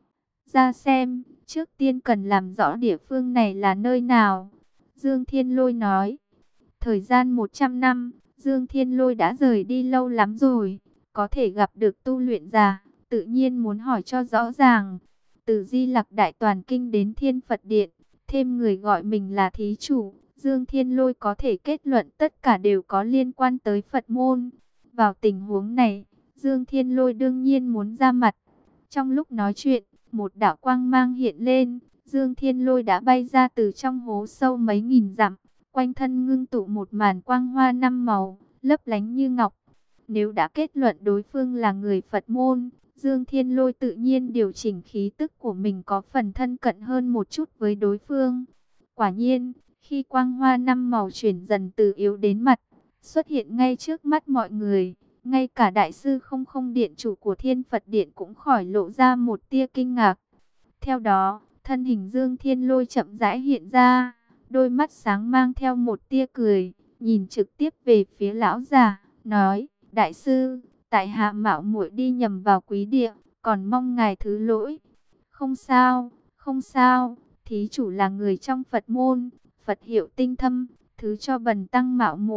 Ra xem, trước tiên cần làm rõ địa phương này là nơi nào. Dương Thiên Lôi nói. Thời gian một trăm năm, Dương Thiên Lôi đã rời đi lâu lắm rồi, có thể gặp được tu luyện giả, tự nhiên muốn hỏi cho rõ ràng. Từ Di Lặc Đại Toàn Kinh đến Thiên Phật Điện, thêm người gọi mình là thí chủ, Dương Thiên Lôi có thể kết luận tất cả đều có liên quan tới Phật môn. Vào tình huống này, Dương Thiên Lôi đương nhiên muốn ra mặt. Trong lúc nói chuyện, một đạo quang mang hiện lên, Dương Thiên Lôi đã bay ra từ trong hố sâu mấy nghìn dặm. Quanh thân ngưng tụ một màn quang hoa năm màu, lấp lánh như ngọc. Nếu đã kết luận đối phương là người Phật môn, Dương Thiên Lôi tự nhiên điều chỉnh khí tức của mình có phần thân cận hơn một chút với đối phương. Quả nhiên, khi quang hoa năm màu chuyển dần từ yếu đến mặt, xuất hiện ngay trước mắt mọi người, ngay cả Đại sư không không điện chủ của Thiên Phật Điện cũng khỏi lộ ra một tia kinh ngạc. Theo đó, thân hình Dương Thiên Lôi chậm rãi hiện ra. Đôi mắt sáng mang theo một tia cười, nhìn trực tiếp về phía lão già, nói, đại sư, tại hạ mạo muội đi nhầm vào quý địa, còn mong ngài thứ lỗi. Không sao, không sao, thí chủ là người trong Phật môn, Phật hiệu tinh thâm, thứ cho bần tăng mạo muội,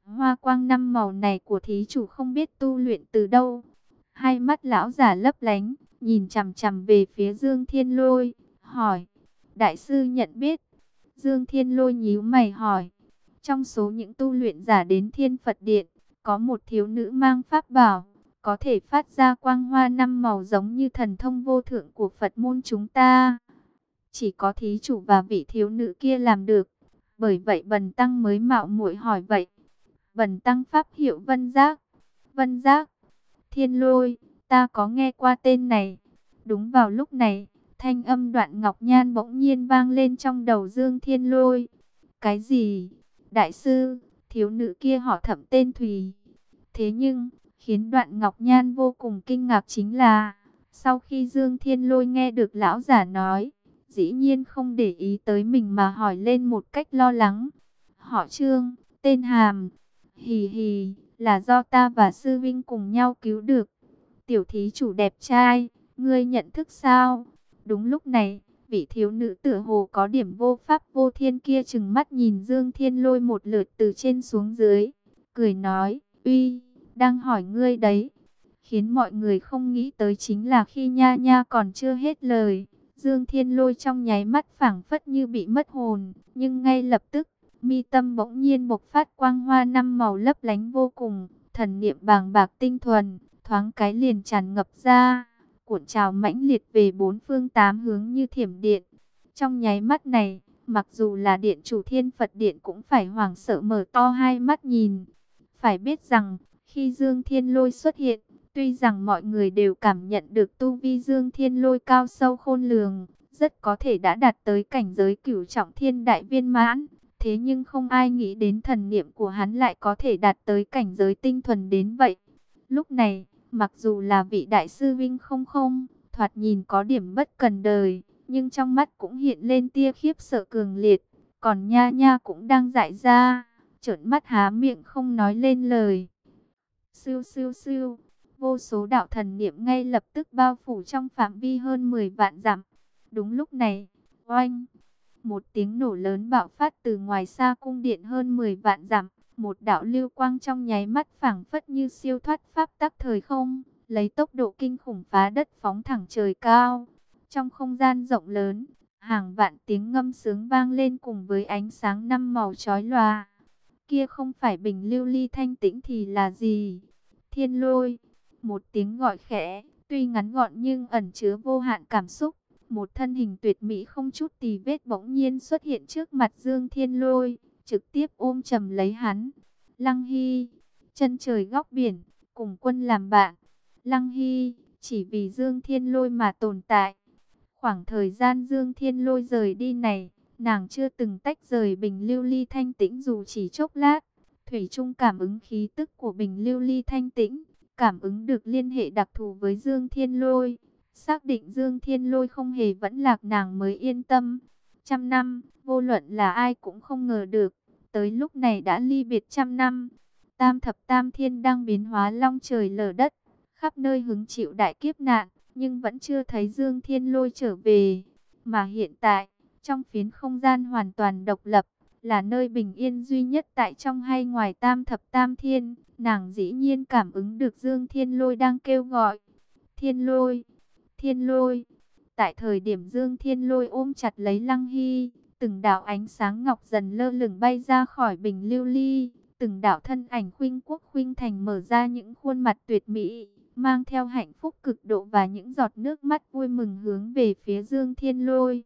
Hoa quang năm màu này của thí chủ không biết tu luyện từ đâu. Hai mắt lão giả lấp lánh, nhìn chằm chằm về phía Dương Thiên Lôi, hỏi, đại sư nhận biết? Dương Thiên Lôi nhíu mày hỏi, trong số những tu luyện giả đến Thiên Phật Điện, có một thiếu nữ mang pháp bảo, có thể phát ra quang hoa năm màu giống như thần thông vô thượng của Phật môn chúng ta. Chỉ có thí chủ và vị thiếu nữ kia làm được, bởi vậy bần tăng mới mạo muội hỏi vậy. Bần tăng pháp hiệu Vân Giác. Vân Giác, Thiên Lôi, ta có nghe qua tên này. Đúng vào lúc này, thanh âm Đoạn Ngọc Nhan bỗng nhiên vang lên trong đầu Dương Thiên Lôi. Cái gì? Đại sư, thiếu nữ kia họ Thẩm tên Thùy. Thế nhưng, khiến Đoạn Ngọc Nhan vô cùng kinh ngạc chính là, sau khi Dương Thiên Lôi nghe được lão giả nói, dĩ nhiên không để ý tới mình mà hỏi lên một cách lo lắng. Họ Trương, tên Hàm. Hì hì, là do ta và sư vinh cùng nhau cứu được. Tiểu thí chủ đẹp trai, ngươi nhận thức sao? Đúng lúc này, vị thiếu nữ tựa hồ có điểm vô pháp vô thiên kia trừng mắt nhìn Dương Thiên Lôi một lượt từ trên xuống dưới, cười nói, uy, đang hỏi ngươi đấy. Khiến mọi người không nghĩ tới chính là khi Nha Nha còn chưa hết lời, Dương Thiên Lôi trong nháy mắt phảng phất như bị mất hồn, nhưng ngay lập tức, mi tâm bỗng nhiên bộc phát quang hoa năm màu lấp lánh vô cùng, thần niệm bàng bạc tinh thuần, thoáng cái liền tràn ngập ra, cuộn trào mãnh liệt về bốn phương tám hướng như thiểm điện. Trong nháy mắt này, mặc dù là điện chủ Thiên Phật Điện cũng phải hoảng sợ mở to hai mắt nhìn. Phải biết rằng, khi Dương Thiên Lôi xuất hiện, tuy rằng mọi người đều cảm nhận được tu vi Dương Thiên Lôi cao sâu khôn lường, rất có thể đã đạt tới cảnh giới cửu trọng thiên đại viên mãn. Thế nhưng không ai nghĩ đến thần niệm của hắn lại có thể đạt tới cảnh giới tinh thuần đến vậy. Lúc này, mặc dù là vị đại sư Vinh không không, thoạt nhìn có điểm bất cần đời, nhưng trong mắt cũng hiện lên tia khiếp sợ cường liệt. Còn Nha Nha cũng đang dại ra, trợn mắt há miệng không nói lên lời. Siêu siêu siêu, vô số đạo thần niệm ngay lập tức bao phủ trong phạm vi hơn mười vạn dặm. Đúng lúc này, oanh! Một tiếng nổ lớn bạo phát từ ngoài xa cung điện hơn mười vạn dặm, một đạo lưu quang trong nháy mắt phảng phất như siêu thoát pháp tắc thời không, lấy tốc độ kinh khủng phá đất phóng thẳng trời cao. Trong không gian rộng lớn, hàng vạn tiếng ngâm sướng vang lên cùng với ánh sáng năm màu chói lòa. Kia không phải bình lưu ly thanh tĩnh thì là gì? Thiên Lôi, một tiếng gọi khẽ, tuy ngắn gọn nhưng ẩn chứa vô hạn cảm xúc. Một thân hình tuyệt mỹ không chút tì vết bỗng nhiên xuất hiện trước mặt Dương Thiên Lôi, trực tiếp ôm chầm lấy hắn. Lăng Hy, chân trời góc biển, cùng quân làm bạn. Lăng Hy, chỉ vì Dương Thiên Lôi mà tồn tại. Khoảng thời gian Dương Thiên Lôi rời đi này, nàng chưa từng tách rời bình lưu ly thanh tĩnh dù chỉ chốc lát. Thủy chung cảm ứng khí tức của bình lưu ly thanh tĩnh, cảm ứng được liên hệ đặc thù với Dương Thiên Lôi. Xác định Dương Thiên Lôi không hề vẫn lạc nàng mới yên tâm. Trăm năm, vô luận là ai cũng không ngờ được, tới lúc này đã ly biệt trăm năm. Tam thập tam thiên đang biến hóa long trời lở đất, khắp nơi hứng chịu đại kiếp nạn, nhưng vẫn chưa thấy Dương Thiên Lôi trở về. Mà hiện tại, trong phiến không gian hoàn toàn độc lập, là nơi bình yên duy nhất tại trong hay ngoài tam thập tam thiên, nàng dĩ nhiên cảm ứng được Dương Thiên Lôi đang kêu gọi. Thiên Lôi! Thiên Lôi. Tại thời điểm Dương Thiên Lôi ôm chặt lấy Lăng Hy, từng đạo ánh sáng ngọc dần lơ lửng bay ra khỏi bình lưu ly, từng đạo thân ảnh khuynh quốc khuynh thành mở ra những khuôn mặt tuyệt mỹ, mang theo hạnh phúc cực độ và những giọt nước mắt vui mừng hướng về phía Dương Thiên Lôi.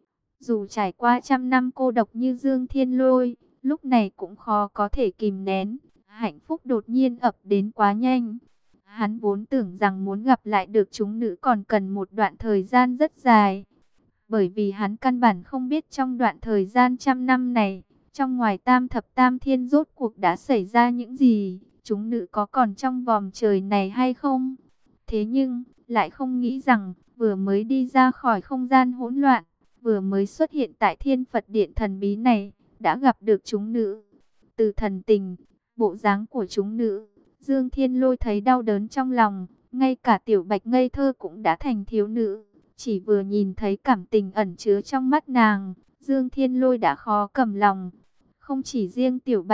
Dù trải qua trăm năm cô độc như Dương Thiên Lôi, lúc này cũng khó có thể kìm nén, hạnh phúc đột nhiên ập đến quá nhanh. Hắn vốn tưởng rằng muốn gặp lại được chúng nữ còn cần một đoạn thời gian rất dài. Bởi vì hắn căn bản không biết trong đoạn thời gian trăm năm này, trong ngoài tam thập tam thiên rốt cuộc đã xảy ra những gì, chúng nữ có còn trong vòm trời này hay không. Thế nhưng, lại không nghĩ rằng, vừa mới đi ra khỏi không gian hỗn loạn, vừa mới xuất hiện tại Thiên Phật Điện thần bí này, đã gặp được chúng nữ. Từ thần tình, bộ dáng của chúng nữ, Dương Thiên Lôi thấy đau đớn trong lòng, ngay cả Tiểu Bạch ngây thơ cũng đã thành thiếu nữ. Chỉ vừa nhìn thấy cảm tình ẩn chứa trong mắt nàng, Dương Thiên Lôi đã khó cầm lòng. Không chỉ riêng Tiểu Bạch,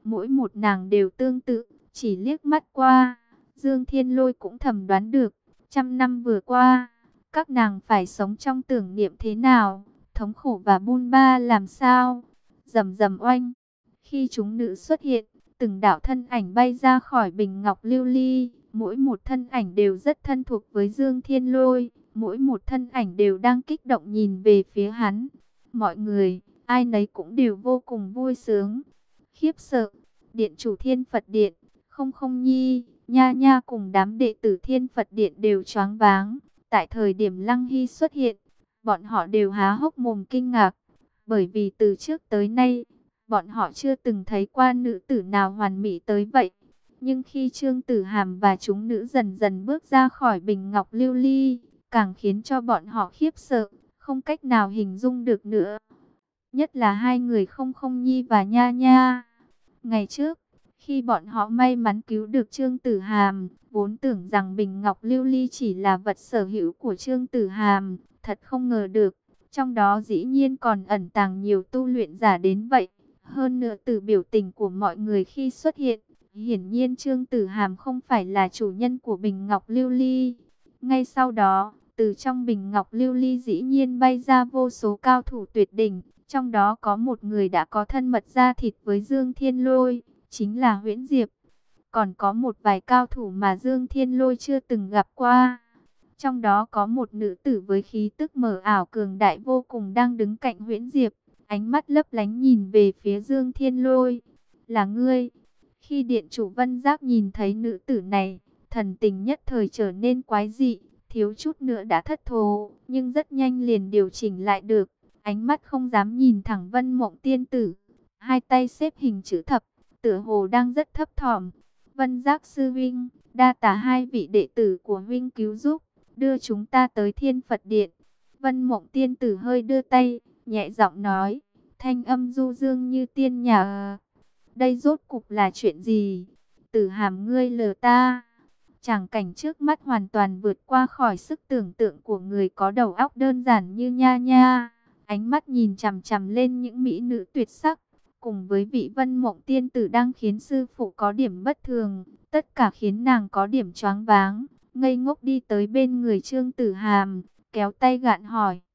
mỗi một nàng đều tương tự, chỉ liếc mắt qua, Dương Thiên Lôi cũng thầm đoán được, trăm năm vừa qua, các nàng phải sống trong tưởng niệm thế nào, thống khổ và bôn ba làm sao. Rầm rầm oanh, khi chúng nữ xuất hiện, từng đạo thân ảnh bay ra khỏi bình ngọc lưu ly, mỗi một thân ảnh đều rất thân thuộc với Dương Thiên Lôi, mỗi một thân ảnh đều đang kích động nhìn về phía hắn. Mọi người, ai nấy cũng đều vô cùng vui sướng, khiếp sợ. Điện chủ Thiên Phật Điện, Không Không Nhi, Nha Nha cùng đám đệ tử Thiên Phật Điện đều choáng váng. Tại thời điểm Lăng Hy xuất hiện, bọn họ đều há hốc mồm kinh ngạc, bởi vì từ trước tới nay, bọn họ chưa từng thấy qua nữ tử nào hoàn mỹ tới vậy. Nhưng khi Trương Tử Hàm và chúng nữ dần dần bước ra khỏi bình ngọc lưu ly, càng khiến cho bọn họ khiếp sợ, không cách nào hình dung được nữa. Nhất là hai người Không Không Nhi và Nha Nha. Ngày trước, khi bọn họ may mắn cứu được Trương Tử Hàm, vốn tưởng rằng bình ngọc lưu ly chỉ là vật sở hữu của Trương Tử Hàm, thật không ngờ được, trong đó dĩ nhiên còn ẩn tàng nhiều tu luyện giả đến vậy. Hơn nữa từ biểu tình của mọi người khi xuất hiện, hiển nhiên Trương Tử Hàm không phải là chủ nhân của bình ngọc lưu ly. Ngay sau đó, từ trong bình ngọc lưu ly dĩ nhiên bay ra vô số cao thủ tuyệt đỉnh, trong đó có một người đã có thân mật da thịt với Dương Thiên Lôi, chính là Huyễn Diệp. Còn có một vài cao thủ mà Dương Thiên Lôi chưa từng gặp qua. Trong đó có một nữ tử với khí tức mờ ảo cường đại vô cùng đang đứng cạnh Huyễn Diệp, ánh mắt lấp lánh nhìn về phía Dương Thiên Lôi. Là ngươi? Khi điện chủ Vân Giác nhìn thấy nữ tử này, thần tình nhất thời trở nên quái dị, thiếu chút nữa đã thất thố, nhưng rất nhanh liền điều chỉnh lại được, ánh mắt không dám nhìn thẳng Vân Mộng tiên tử, hai tay xếp hình chữ thập, tựa hồ đang rất thấp thỏm. Vân Giác sư huynh, đa tạ hai vị đệ tử của huynh cứu giúp, đưa chúng ta tới Thiên Phật Điện. Vân Mộng tiên tử hơi đưa tay, nhẹ giọng nói, thanh âm du dương như tiên nhạc. Đây rốt cục là chuyện gì? Tử Hàm ngươi lừa ta. Tràng cảnh trước mắt hoàn toàn vượt qua khỏi sức tưởng tượng của người có đầu óc đơn giản như Nha Nha. Ánh mắt nhìn chằm chằm lên những mỹ nữ tuyệt sắc, cùng với vị Vân Mộng tiên tử đang khiến sư phụ có điểm bất thường, tất cả khiến nàng có điểm choáng váng, ngây ngốc đi tới bên người Trương Tử Hàm, kéo tay gạn hỏi.